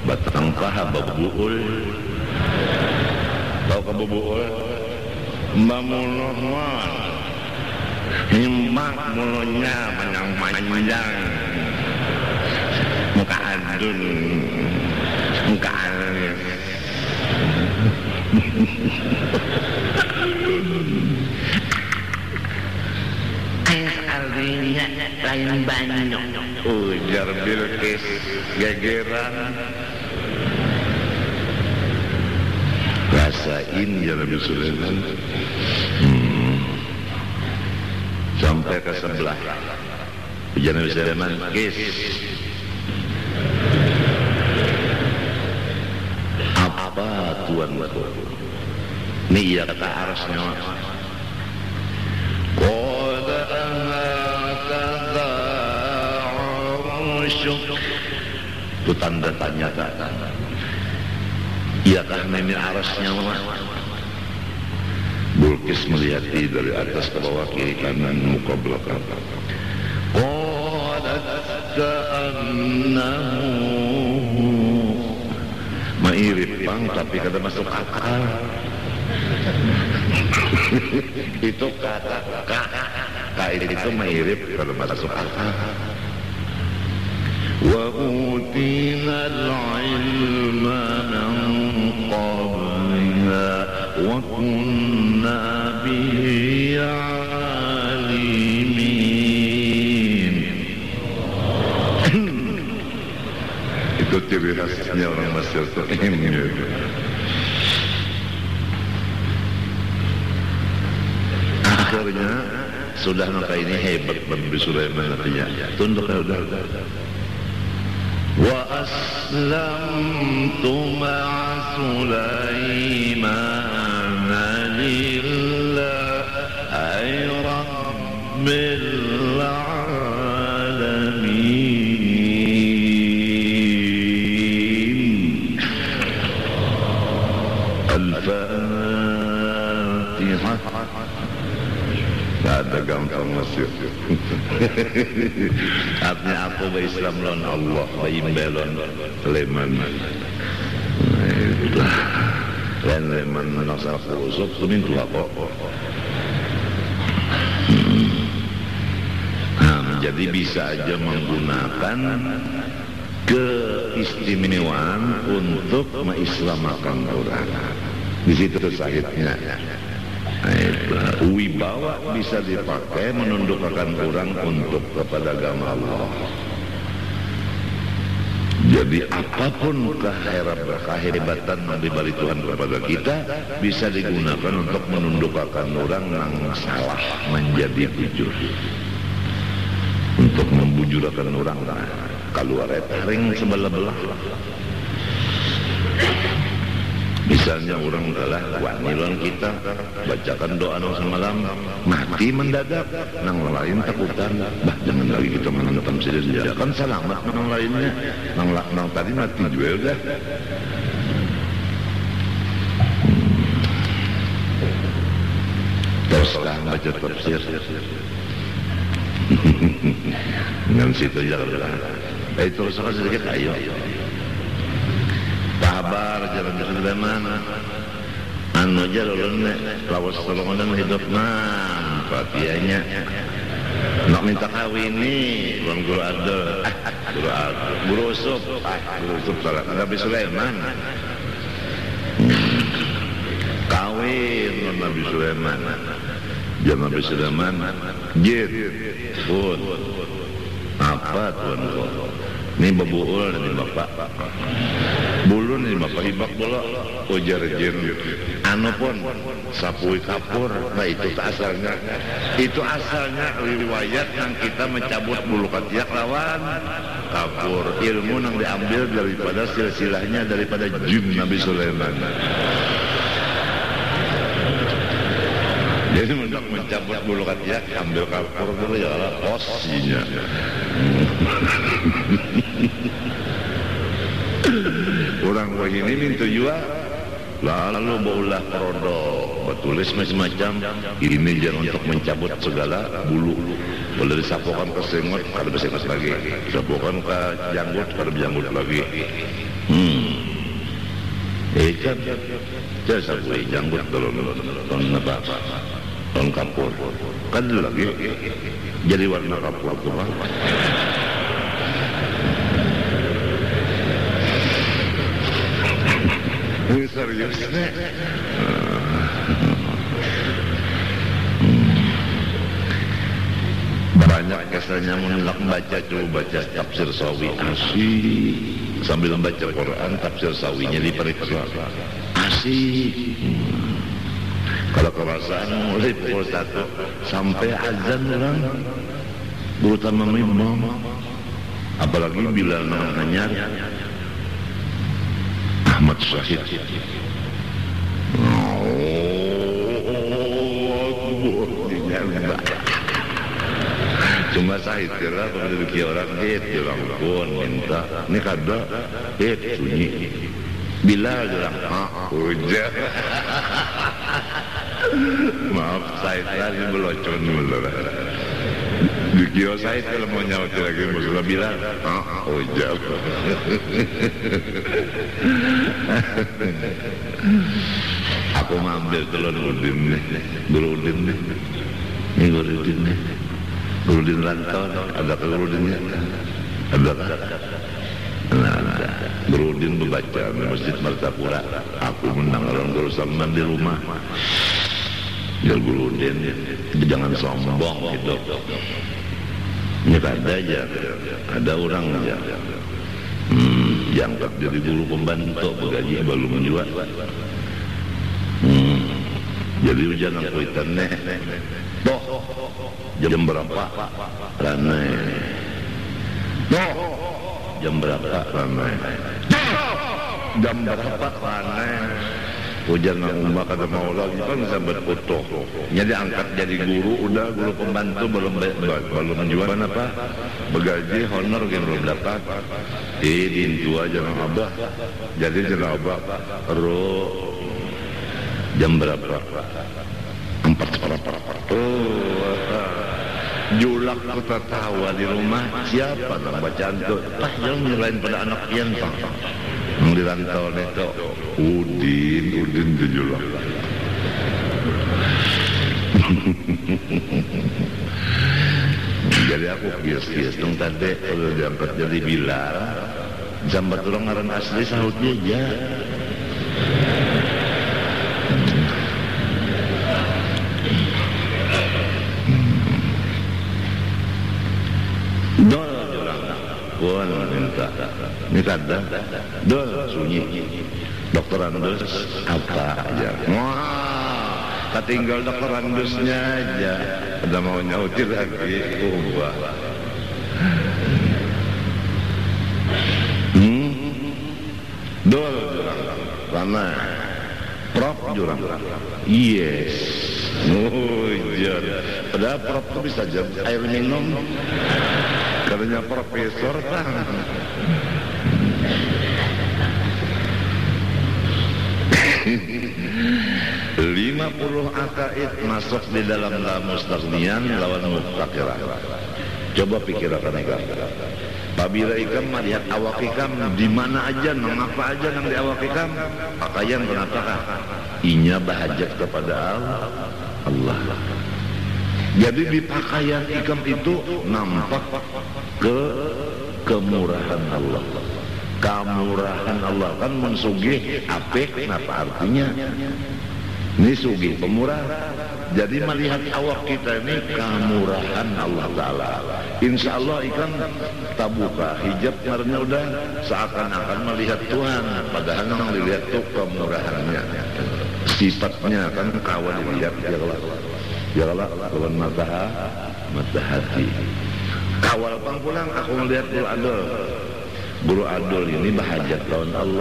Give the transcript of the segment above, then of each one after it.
batang paha babuul. Tahu ka babuul? Mamuloh mah himbak mulutnya panjang-panjang, muka adun, muka alis. Artinya lain banyak. Ujar Bilqis gegeran. Rasain ya Nabi Sulaiman. Sampai ke sebelah ujar Nabi Sulaiman, Kis, apa tuanku? Ini ia kata arasnya. Itu tanda tanya kan. Iyakah nenek arasnya mah? Bilqis melihat dari atas ke bawah, kiri kanan, muka belakang. Qalat ka'annahu mairip bang, tapi kata masuk akal. Itu kata kait itu mairip kalau masuk akal. Wa utina al-ilma min qabliha wa kunna bihi alimin. Itu ciri khasnya orang Mesir ini. Akhirnya sudah maka ini hebat Nabi Sulaiman artinya. Tunduknya udah. Wa aslamtu ma'a Sulaiman lillahi rabbil alamin. Al-Fatihah. Ada gampang masuk. Artinya aku Islam lon Allah, baimbelon Sulaiman. Itulah. Sulaiman menasal kusuk kuning tua kok. Jadi bisa aja menggunakan keistimewaan untuk mengislamakan orang. Di situ sahidnya. Wibawa bisa dipakai menundukkan orang untuk kepada agama Allah. Jadi apapun kehebatan dari Tuhan kepada kita bisa digunakan untuk menundukkan orang yang salah menjadi jujur, untuk membujurkan orang keluar ring sebelah-belah. Misalnya orang adalah wanilon kita bacakan doa nang semalam mati mendadak, nang lain takutan, bah jangan lagi kita menonton saja kan selamat nang lainnya, nang tadi mati juga udah. Teruslah baca tafsir dengan situ jalan. Teruslah sedikit ayo. Kabar jalan Sulaiman anu jalulun lawas tolongan hidup patianya nak minta kawin nih guru Abdul guru Usuf salah Nabi Sulaiman kawin Nabi Sulaiman jam Nabi Sulaiman jid pun apa tuan ini babuul ini bapak bulun ini bapak hibak bola ujar jin anu pun sapui kapur. Nah itu asalnya riwayat yang kita mencabut bulu ketiak lawan kapur, ilmu yang diambil daripada silsilahnya daripada jin Nabi Sulaiman. Jadi untuk mencabut bulu ketiak ambil kapur dulu ya lah posisinya. Orang begini minta juga lalu baulah produk bertulis macam-macam ini jangan untuk mencabut segala bulu, boleh disapukan ke sengot kalau bersengot lagi, disapukan ke janggut kalau berjanggut lagi. Ikan jasa gue janggut telon apa telon kapur kan lagi jadi warna kapur tuh Pak. Ini serius nih. Banyak kesannya menolak baca, coba baca tafsir Sawi asik sambil membaca Quran, tafsir Sawinya diperiksa asik. Kalau kerasaan mulai pukul 1 sampai azan orang terutama imam, apalagi bila namanya Ahmad Syahid. Cuma Syahid kira pada dukir orang orang pun minta ini kada sunyi bila orang hujan. Maaf Syahid tadi belocon dulu dukir Syahid kalau mau nyaut lagi maksudnya bila hujan. Aku ngambil telur udin nih ini udin nih Gurudin rantau, ada ke Gurudinnya? Ada kan? Nah, ada. Gurudin membaca di Masjid Martapura. Aku menang orang Guru Salman di rumah. Ya Gurudin, jangan sombong gitu. Ini ada aja, ada orang aja. Diangkat jadi guru pembantu, begaji belum juga. Jadi hujan aku itannya. Toh, jam berapa? Ramai. Toh, jam berapa? Ramai. Jam berapa? Ramai. Hujan umpah kata mau lagi kan bisa berfoto. Jadi angkat jadi guru, udah guru pembantu belum juga apa? Begaji honor yang belum dapat. Diintu aja sama abah. Jadi jangan abah. Jam berapa? 4 seperempat. Julak ku tertawa di rumah. Siapa yang bacaan itu? Yang nyelain pada anak yang yang dirantau itu Udin di julak. Jadi aku kias-kias dong tadi kalau diangkat jadi Bilal. Jambat orang ngaran asli sahutnya aja. Dol jurang, pun minta. Ini kada, dol sunyi. Dokter Andus apa aja? Wah, ketinggal dokter Andusnya aja. Ada mau nyautir lagi, ubah. Dol jurang, mana? Prof jurang. Yes. Oh iya. Padahal Prof itu bisa jam air minum. Katanya profesor tang. 50 akaid masuk di dalam mustaqniyan lawan muftaqirah. Coba pikirkan ikam. Apabila ikam melihat awak ikam di mana aja, nang apa aja nang di awak ikam, pakaian kenapa? Inya bahajat kepada Allah. Jadi di pakaian ikam itu nampak kemurahan Allah. Kemurahan Allah kan mensugih apik, apa artinya? Ini sugih pemurah. Jadi melihat awak kita ini kemurahan Allah Ta'ala. Insya Allah ikan tak buka hijab karena udah seakan-akan melihat Tuhan. Padahal yang dilihat itu kemurahannya. Sifatnya kan kawan dilihat Yalah kawan mata hati. Kawal pang pulang aku melihat Guru Adol ini bahajat tahun Allah.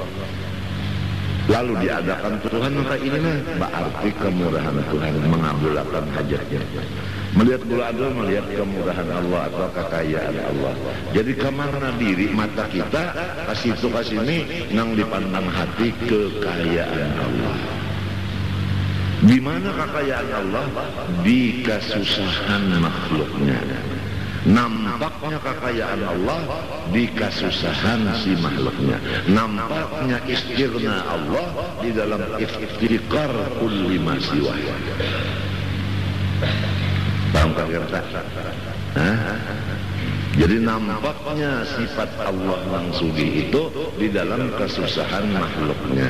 Lalu diadakan Tuhan, maka ini berarti kemurahan Tuhan mengabulkan hajatnya. Melihat Guru Adol melihat kemurahan Allah atau kekayaan Allah. Jadi kemana diri mata kita kasih itu kasih ini nang dipandang hati kekayaan Allah. Di mana kekayaan Allah? Di kesusahan makhluknya. Nampaknya kekayaan Allah di kasusahan si makhluknya. Nampaknya istirna Allah di dalam iftikar kulli ma siwa. Paham kata? Jadi nampaknya sifat Allah yang sugih itu di dalam kesusahan makhluknya.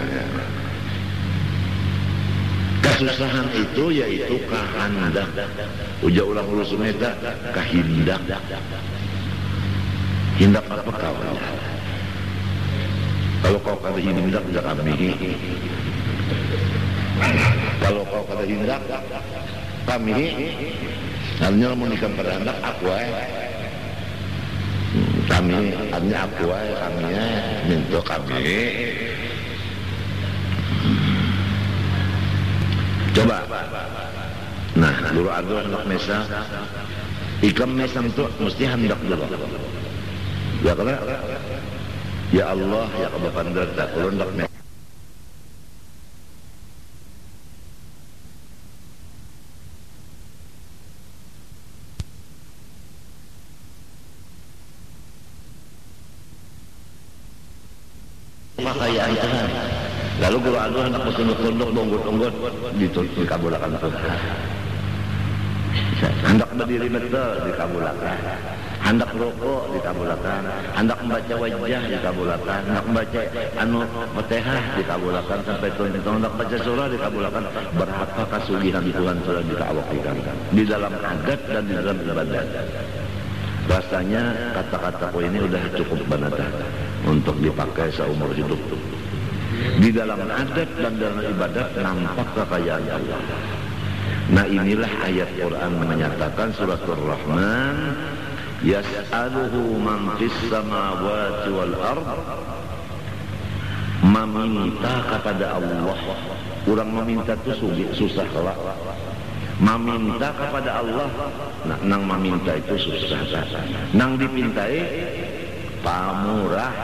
Kesusahan itu yaitu kahandak. Uja ulang ulus meta kahindak. Hindak apa kawan? Kalau kau kata hindak tidak kami. Kalau kau kata hindak kami, artinya menikah pada hendak aku kami, artinya aku kami minta kami. Coba. Nah, luru adu hendak mesa. Ikam mesa itu mesti hendak dulu. Ya kalau ya Allah ya kabapandar tak kalau hendak mesa. Pakaian tenang. Lalu guru adu hendak tunduk-tunduk tunggut-tunggut dikabulakan Tuhan. Hendak berdiri betul dikabulakan. Hendak rokok dikabulakan. Hendak membaca wajah dikabulakan. Hendak membaca Fatihah dikabulakan sampai tuntuk. Hendak baca surah dikabulakan. Berapa kasugihan Tuhan sudah dikabulkan di dalam adat dan di dalam ibadat. Rasanya kata-kataku ini udah cukup banata untuk dipakai seumur hidup. Di dalam adat dan dalam ibadat nampak kekayaan Allah. Nah inilah ayat Quran menyatakan surat Ar-Rahman, yas'aluhu man fis samawati wal ard, meminta kepada Allah. Orang meminta itu susah lah. Meminta kepada Allah, nah, nang meminta itu susah. Nang dipintai pamurah.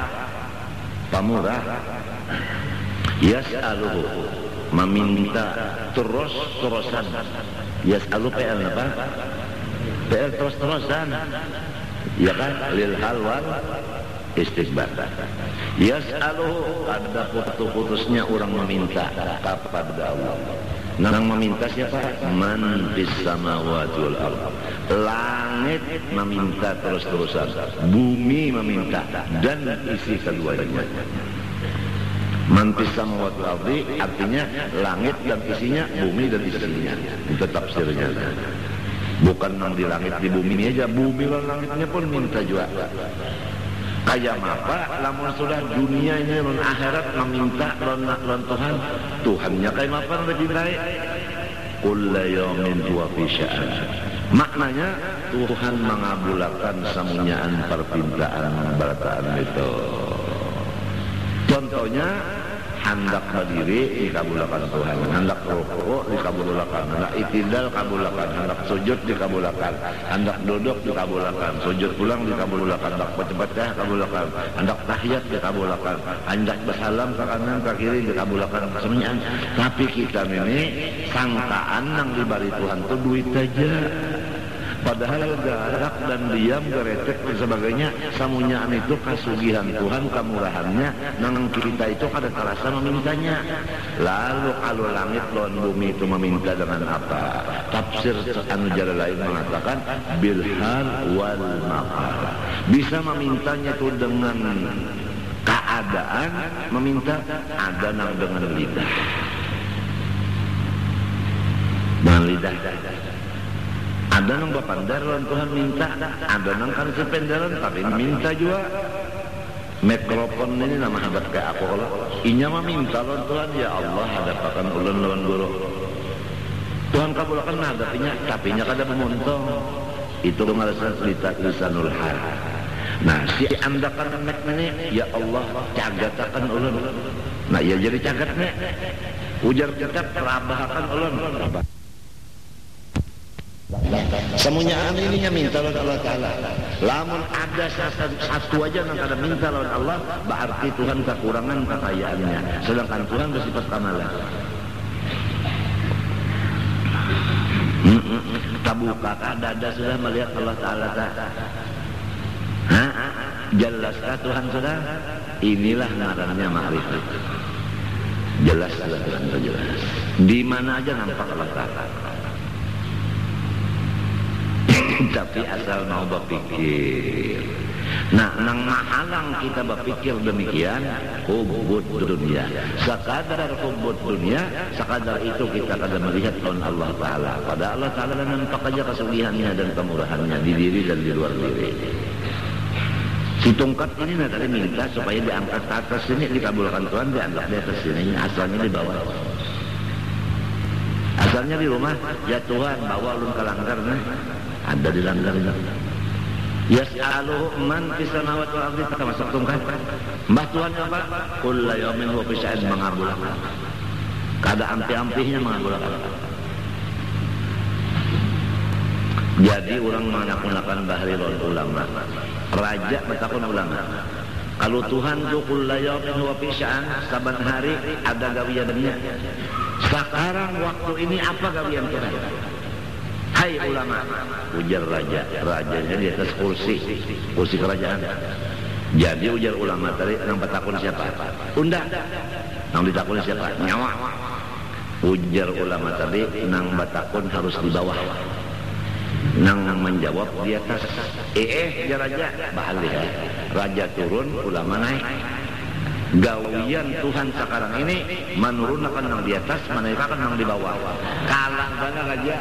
Yas'aluhu meminta terus-terusan. Yas'alu PL apa? PL terus-terusan. Ya kan? Lil hal wal istighbar. Yas'aluhu ada putus-putusnya orang meminta kepada Allah. Nang meminta siapa? Man bis samawati wal ardh. Langit meminta terus-terusan, bumi meminta dan isi keduanya. Man bis samawati wal ardh artinya langit dan isinya, bumi dan isinya. Itu tafsirnya. Bukan nang di langit di bumi ini aja, bumi dan langitnya pun minta juga. Kayak apa? Lamun sudah dunia ini dan akhirat meminta lawan Tuhan, Tuhannya kayak apa yang dicintai? Kulla yawmin huwa fi sya'an. Maknanya Tuhan mengabulkan semuanyaan permintaan barataan itu. Contohnya hendak berdiri dikabulkan Tuhan, hendak rukuk dikabulkan, hendak itidal kabulkan, hendak sujud dikabulkan, hendak duduk dikabulkan, sujud pulang dikabulkan, hendak baca kabulkan, hendak tahiyat dikabulkan, hendak bersalam ke kanan ke kiri dikabulkan semuanya. Tapi kita ini sangkaan yang diberi Tuhan itu duit aja. Padahal garak dan diam, geretek dan sebagainya, samunyaan itu kasugihan Tuhan, kemurahannya, nang kita itu kada terasa memintanya. Lalu kalau langit lawan bumi itu meminta dengan apa? Tafsir anu jala lain mengatakan bilhal wal maqal. Bisa memintanya itu dengan keadaan, meminta ada nang dengan lidah. Dengan lidah. Ada nang bapandar lawan Tuhan minta, ada nang kan sependaran tapi minta juga. Mikrofon ini nama hadap kayak aku kalau inya mah minta lawan Tuhan, ya Allah hadapakan ulun lawan guru. Tuhan kabulkan hadapinya, tapi nya kada memontong. Itu ngalasan lisanul hal. Nah si andakan nek ini, ya Allah cagatakan ulun. Nah ya jadi cagatnya. Ujar kita perabahakan ulun. Semuanya ininya minta lawan Allah Ta'ala. Lamun ada satu aja yang kada minta lawan Allah, berarti Tuhan kekurangan kekayaannya. Sedangkan Tuhan bersifat kamalah. Tabukakah dada sudah melihat Allah Ta'ala? Jelaskah Tuhan sudah? Inilah ngarannya ma'rifat. Jelas sudah Tuhan jelas. Di mana aja nampak Allah Ta'ala. Tapi asal mau berpikir. Nah, nang mahalang kita berpikir demikian, hubbud dunia. Sekadar hubbud dunia, sekadar itu kita kadang melihat Allah Ta'ala. Pada Allah Ta'ala nampak aja kesulihannya dan kemurahannya di diri dan di luar diri. Si tongkat ini tadi minta supaya diangkat ke atas sini, dikabulkan Tuhan, diangkat di atas sini. Asalnya di bawah. Asalnya di rumah, ya Tuhan bawa ulun ke langgar nih. Ada di langgar ini. Yas'aluhu man fis samawati wal ardi, kita masuk tongkat. Mbah Tuhan apa? Kullu yaumin huwa fi sya'in, mengabulkan. Kada ampi-ampihnya mengabulkan. Jadi orang menggunakan bahrirul ulama. Raja bertakun ulama. Kalau Tuhan tuh kullu yaumin huwa fi sya'in, saban hari ada gawiannya. Sekarang waktu ini apa gawian Tuhan? Hai ulama, ujar raja. Rajanya di atas kursi kerajaan. Jadi ujar ulama tadi, nang bertakun siapa? Undang. Nang ditakun siapa? Nyawa. Ujar ulama tadi, nang bertakun harus di bawah. Nang menjawab di atas. Ya raja, balik. Raja turun, ulama naik. Gawian Tuhan sekarang ini menurunkan nang di atas, menaikkan nang di bawah. Kalah banget aja.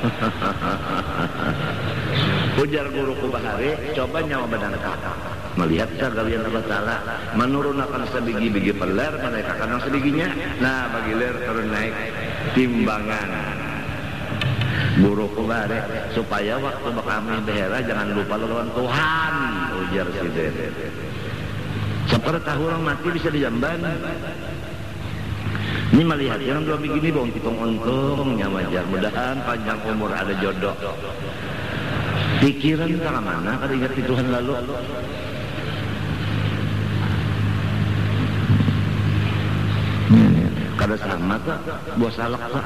Ujar guruku Bahari, coba nyawa badan kakak. Melihat gawian Allah Ta'ala menurunkan sebiji-biji peler, menaikkan nang sebiginya. Nah, bagi ler turun naik timbangan. Guruku Bahari, supaya waktu kami behera jangan lupa lawan Tuhan. Ujar si Dede. Seperti tahu orang mati bisa dijamban. Ini melihat yang dua begini bong untung-untungnya wajar. Mudahan panjang umur ada jodoh. Pikiran ke mana kada ingat Tuhan lalu. Kada sama kak, buah salak kak.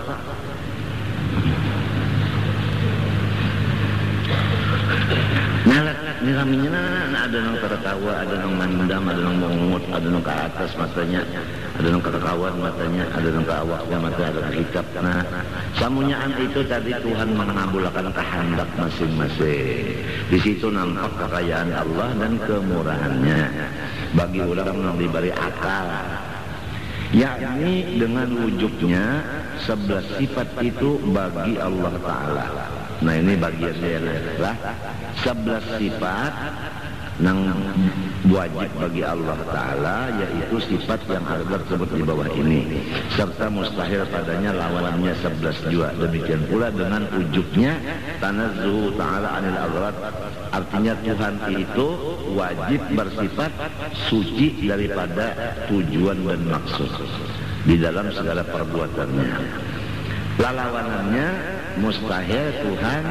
Ini raminya ada nang tertawa, ada nang mandam, ada nang mengut, ada nang ke atas matanya, ada nang ke kawan matanya, ada nang ke awaknya mata, ada ke kitab. Nah, samunyaan itu tadi Tuhan mengabulkan kehendak masing-masing. Di situ nampak kekayaan Allah dan kemurahannya bagi orang yang diberi akal. Yakni dengan wujudnya 11 sifat itu bagi Allah Ta'ala. Nah ini bagian dia lah 11 sifat yang wajib bagi Allah Ta'ala, yaitu sifat yang ada tersebut di bawah ini, serta mustahil padanya lawannya 11 jua. Demikian pula dengan wujudnya tanazzuhu ta'ala anil aghrad, artinya Tuhan itu wajib bersifat suci daripada tujuan dan maksud di dalam segala perbuatannya. Lawanannya mustahil Tuhan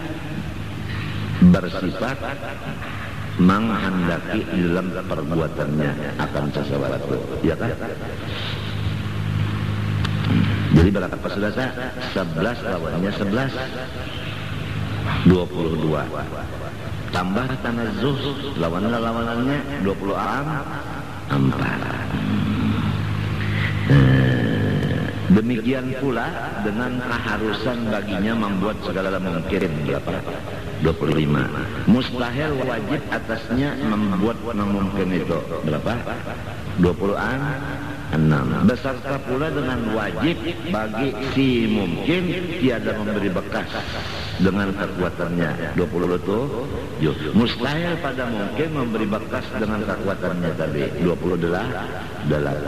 bersifat menghendaki di dalam perbuatannya akan sesuatu, ya kan? Jadi berapa sudah saya? 11 lawannya 11, 22. Tambah tanazzuh lawanannya 20 am 4. Demikian pula dengan keharusan baginya membuat segala mungkin berapa? 25. Mustahil wajib atasnya membuat memungkin itu berapa? 20-an 6. Beserta pula dengan wajib bagi si mungkin tiada memberi bekas dengan kekuatannya 20 itu. Mustahil pada mungkin memberi bekas dengan kekuatannya tadi 28.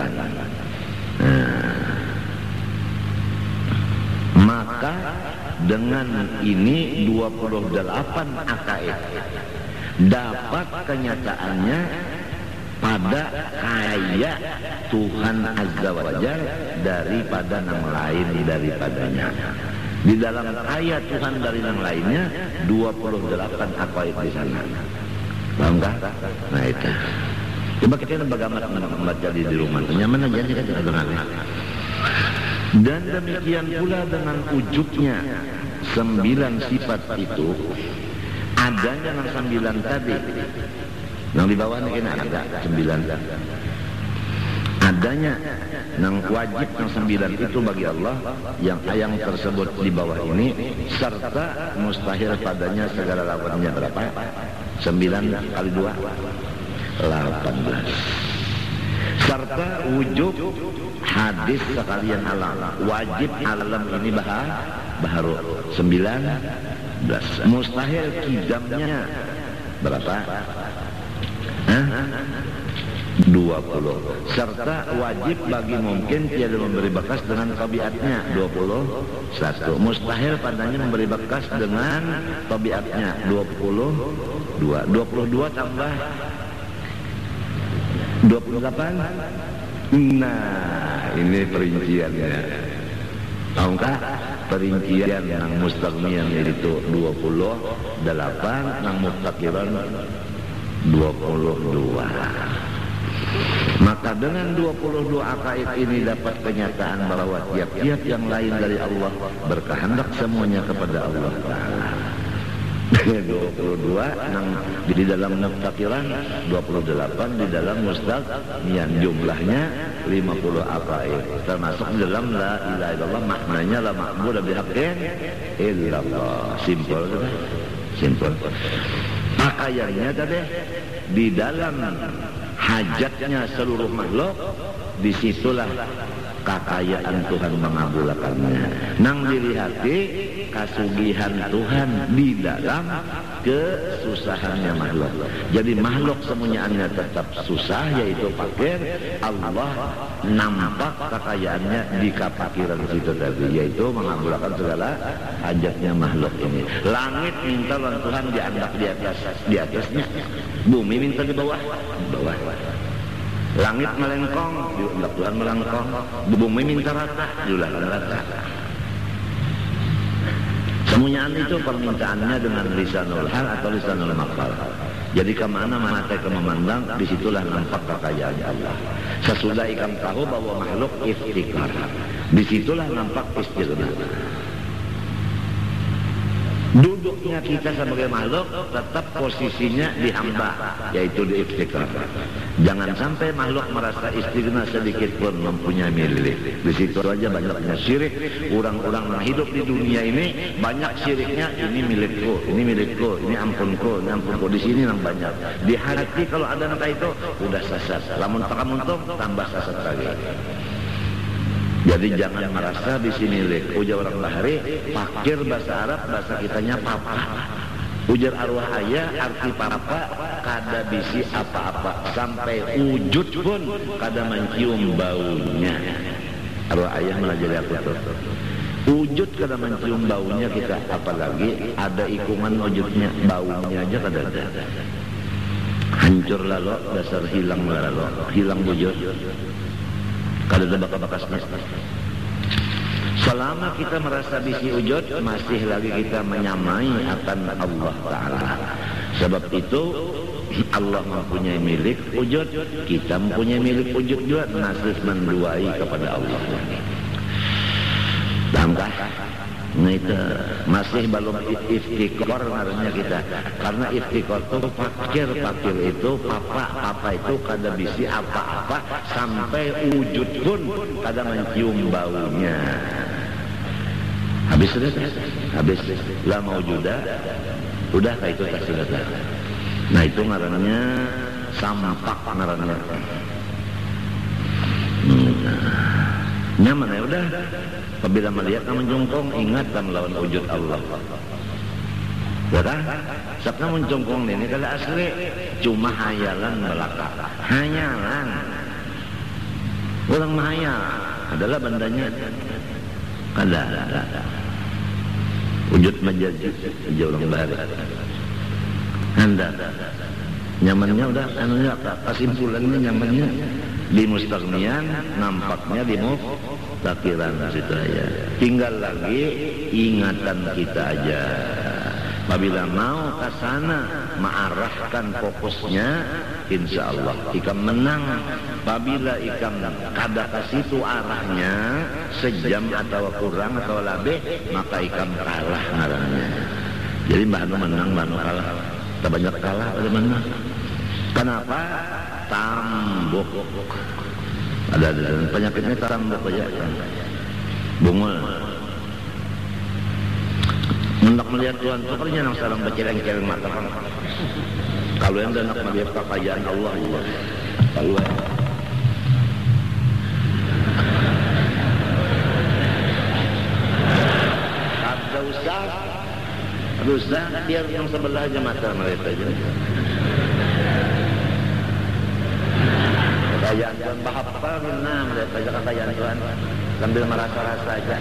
Maka dengan ini 28 akaid dapat kenyataannya pada kaya Tuhan Azza wa Jalla daripada yang lain daripadanya. Di dalam kaya Tuhan dari yang lainnya 28 akaid di sana. Paham kah? Nah itu. Coba kita bagaimana membaca di rumah. Nyaman aja kita dengar. Dan demikian pula dengan wujudnya 9 sifat itu adanya yang 9 tadi. Yang di bawah ini ada 9. Adanya yang wajib yang 9 itu bagi Allah, yang tersebut di bawah ini, serta mustahil padanya segala lawannya berapa? 9 kali 2 18. Serta wujub hadis sekalian alam, wajib alam ini baharu 19. Mustahil kidamnya berapa? 20. Serta wajib bagi mungkin tiada memberi bekas dengan tabiatnya 21. Mustahil padanya memberi bekas dengan tabiatnya 22. 22 tambah 28. Nah, ini perinciannya. Tahukah perincian yang mustagniyan itu 28, yang muftakiran 22. Maka dengan 22 akaid ini dapat kenyataan bahwa tiap-tiap yang lain dari Allah berkehendak semuanya kepada Allah Ta'ala. 22 yang di dalam muftakiran, 28 di dalam mustagniyan, jumlahnya 50 akaid, termasuk di dalam la ilaha illallah, maknanya la ma'budu bihaqqin illallah. Simpel kan? Simpel. Pakaiannya tadi di dalam hajatnya seluruh makhluk, disitulah kekayaan Tuhan mengabulkannya. Nang dilihati kasugihan Tuhan di dalam kesusahannya makhluk. Jadi makhluk semuanya tetap susah, yaitu fakir. Allah nampak kekayaannya di kefakiran situ tadi, yaitu mengabulkan segala hajatnya makhluk ini. Langit minta lawan Tuhan diangkat di atasnya, bumi minta di bawah. Langit melengkong, diundang Tuhan melengkong. Bumi minta rata, diulahkan rata. Semuanya itu permintaannya dengan lisanul hal atau lisanul maqal. Jadi kemana mata memandang, disitulah nampak kekayaan Allah. Sesudah ikam tahu bahwa makhluk iftikar, disitulah nampak istighna. Duduknya kita sebagai makhluk tetap posisinya di hamba, yaitu di iftikar. Jangan sampai makhluk merasa istighna sedikit pun mempunyai milik. Di situ aja banyaknya syirik. Orang-orang yang hidup di dunia ini banyak syiriknya. Ini milikku, ini milikku, ini ampunku, ini ampunku. Di sini yang banyak. Di hati kalau ada nata itu udah sesat. Lamun takamuntung tambah sesat lagi. Jadi jangan merasa di sini milik. Ujar orang Bahari, fakir bahasa Arab, bahasa kitanya papa. Ujar arwah ayah, arti papa kada bisi apa-apa, sampai wujud pun kada mencium baunya. Arwah ayah melajari aku tuh. Wujud kada mencium baunya kita, apalagi ada ikungan wujudnya, baunya aja kada ada. Hancur lalu, dasar hilang lalu, hilang wujud. Kada ada bekas-bekasnya. Selama kita merasa bisi wujud, masih lagi kita menyamai akan Allah Ta'ala. Sebab itu Allah mempunyai milik wujud, kita mempunyai milik wujud juga, nasib menduai kepada Allah. Dahamkah? Nah itu masih belum iftikor ngarannya kita. Karena iftikor itu fakir itu papa itu kada bisi apa-apa, sampai wujud pun kada mencium baunya. Habis sudah, habis la maujuda, udah kayak itu tak sudah. Nah itu ngarannya sampak ngarannya. Nyaman ya udah. Apabila melihat kamu jongkong, ingat kamu lawan wujud Allah. Betul? Sebab kamu jongkong ini kalau asli cuma hayalan belaka. Hayalan. Orang mahayal adalah bandanya. Kada. Wujud majazi jauh orang Bahari. Anda nyamannya udah anunya kesimpulannya nyamannya di mustagniyan, nampaknya di muftakiran situ aja. Tinggal lagi ingatan kita aja. Apabila mau ke sana, mengarahkan fokusnya insya Allah ikam menang. Apabila ikam kada ke situ arahnya sejam atau kurang atau lebih, maka ikam kalah ngarannya. Jadi mbah nu menang, mbah nu kalah. Tak banyak kalah pada menang. Kenapa? Tambuk. Ada penyakitnya tambuk aja kan. Bungul. Hendak melihat Tuhan sukarnya nang salam berceleng-celeng mata. Kalau yang hendak melihat kekayaan Allah juga. Kalau ada usah biar yang sebelah aja mata mereka aja. Kekayaan Tuhan bahapa benar melihat aja kekayaan Tuhan sambil merasa-rasa aja.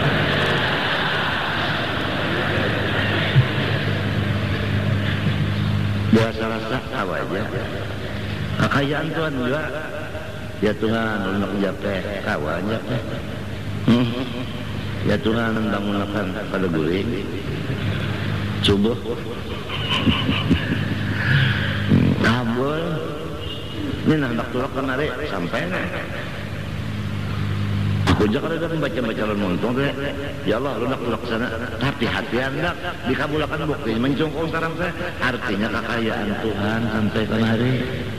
Biasa-rasa apa aja. Kekayaan Tuhan juga. Ya Tuhan untuk japeh kawan japeh. Ya Tuhan hendak menggunakan pada guling. Subuh. Kabul. Ini hendak turun kemari sampai nih. Aku jangan ada membaca-baca lontong deh. Ya Allah, lu nak pulang ke sana. Hati-hati anda dikabulkan bukti mencungkung sekarang saya. Artinya kekayaan Tuhan sampai kemari.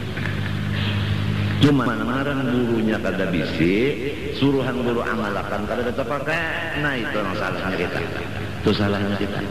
Cuma marang gurunya kada bisi, suruhan guru amalakan kada terpakai. Nah itu yang salahnya kita. Itu salahnya kita.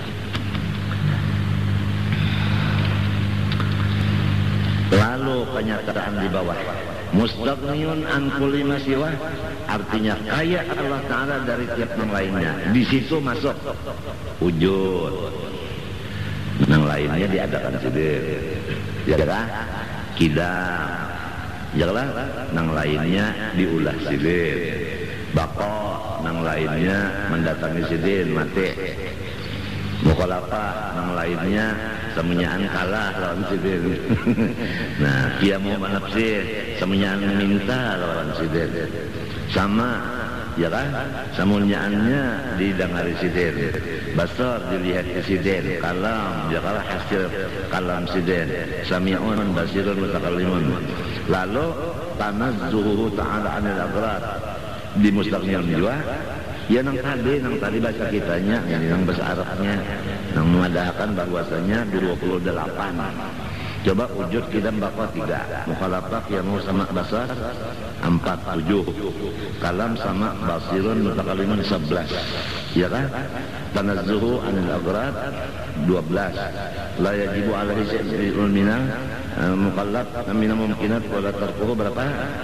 Lalu kenyataan di bawah. Mustaghniyun an kulli ma siwa, artinya kaya Allah Ta'ala dari tiap yang lainnya. Di situ masuk wujud. Yang lainnya diadakan sendiri. Ya kan? Kidam. Ya kan? Yang lainnya diulah sendiri. Bako, yang lainnya mendatangi sendiri mati. Mukhalafah, yang lainnya semuanya kalah lawan sidin. Nah, dia mau menafsir semuanya minta lawan sidin. Sama, ya kan? Semuanya didengari sidin. Basar dilihat ke sidin. Kalam, ya kan? Hasil kalam sidin. Sami'un basirun mutakallimun. Lalu tanazzuhu ta'ala 'anil aghrad. Di Mustaghniyun juga. Ya nang tadi baca kitanya, yang bahasa Arabnya, yang memadahkan bahwasanya 28. Coba wujud kita bakwa 3, mukhalafah yang mau sama basar 4, 7, kalam sama basirun mutakallimun 11, ya kan? Tanazzuhu anil aghrad 12, la yajibu alaihi syai'un minal mukallaf minal mumkinat wala tarkuhu berapa?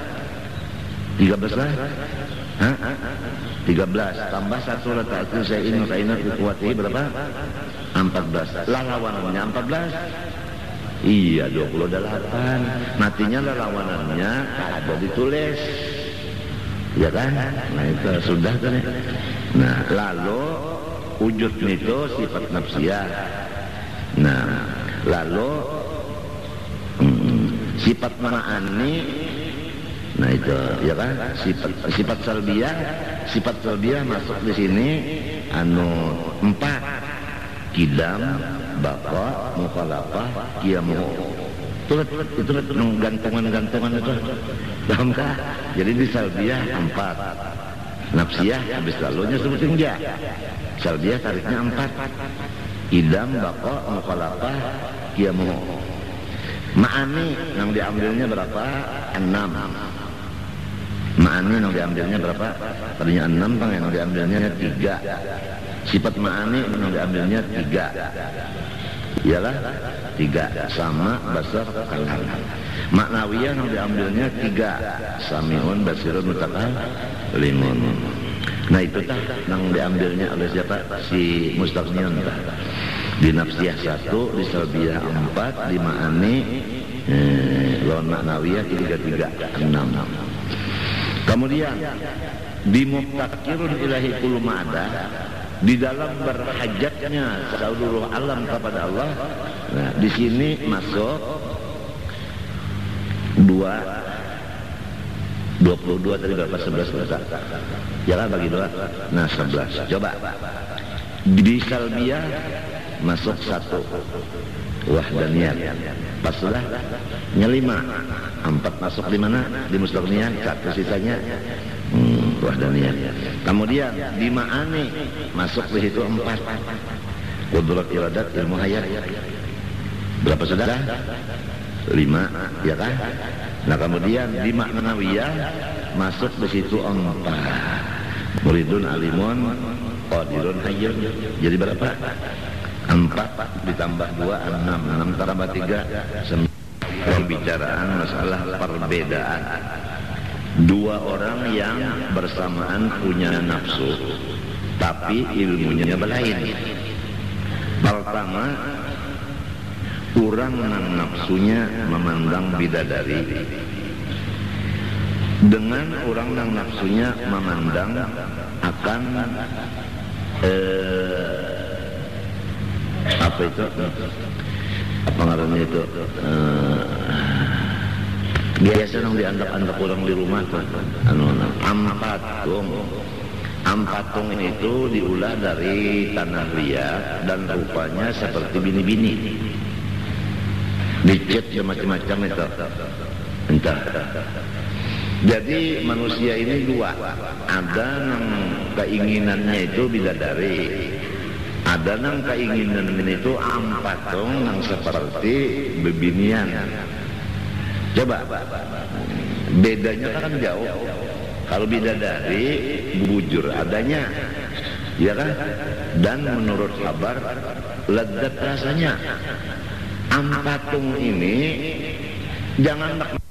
13. 13 tambah 1 letakkan saya ini kainat kuwati berapa? 14. Lawanannya 14. Iya 28. Matinya lawanannya ada ditulis. Ya kan? Nah itu sudah kan. Nah lalu wujud itu sifat nafsiyah. Nah lalu sifat ma'ani. Nah itu ya kan sifat salbiyah masuk di sini 4 kidam baqa mukhalafah qiyamu itu gantungan itu pahamkah? Jadi di salbiyah 4 nafsiyah habis lalunya sebutin dia salbiyah tariknya 4 kidam baqa mukhalafah qiyamu. Ma'ani yang diambilnya berapa? 6. Ma'ani yang diambilnya berapa? Tadinya 6, bang, yang diambilnya 3. Sifat ma'ani yang diambilnya 3. Iyalah 3 sama basar kalam. Maknawiyah yang diambilnya 3. Sami'un basirun mutakallimun. Nah itu tah yang diambilnya oleh siapa? Si Mustaghniyun tah. Di nafsiyah 1, di salbiyah 4, di ma'ani lawan maknawiyah 3, 6. Kemudian di muftakirun ilahi kullu ma'ada, di dalam berhajatnya seluruh alam kepada Allah. Nah, di sini masuk 22 tadi berapa? 11 berapa? Jalan bagi 2. Nah 11. Coba di salbiyah masuk 1. wahdaniyat. Pas sudah nyelima, 4 masuk di mana? Di mustaghniyat, 1 sisanya wahdaniyat. Kemudian di ma'ani masuk di situ 4. Qudrat iradat ilmu hayat. Berapa sudah? 5, ya kan? Nah kemudian di ma'nawiyah masuk di situ 4. Muridun alimun qadirun hayyun. Jadi berapa? 4 ditambah 2, 6 tambah 3, 9. Pembicaraan masalah perbedaan 2 orang yang bersamaan punya nafsu tapi ilmunya berlain. Pertama, orang nang nafsunya memandang bidadari dengan orang nang nafsunya memandang akan apa itu, apa ngarannya itu, biasa nang dianggap orang di rumah tuh ampatung itu diulah dari tanah liat dan rupanya seperti bini-bini, dicat macam-macam itu entah. Jadi manusia ini 2, ada nang keinginannya itu bidadari, ada nang keinginan itu ampatung nang seperti bebinian. Coba bedanya kan jauh. Kalau bidadari bujur adanya, ya kan? Dan menurut kabar lezat rasanya. Ampatung ini jangan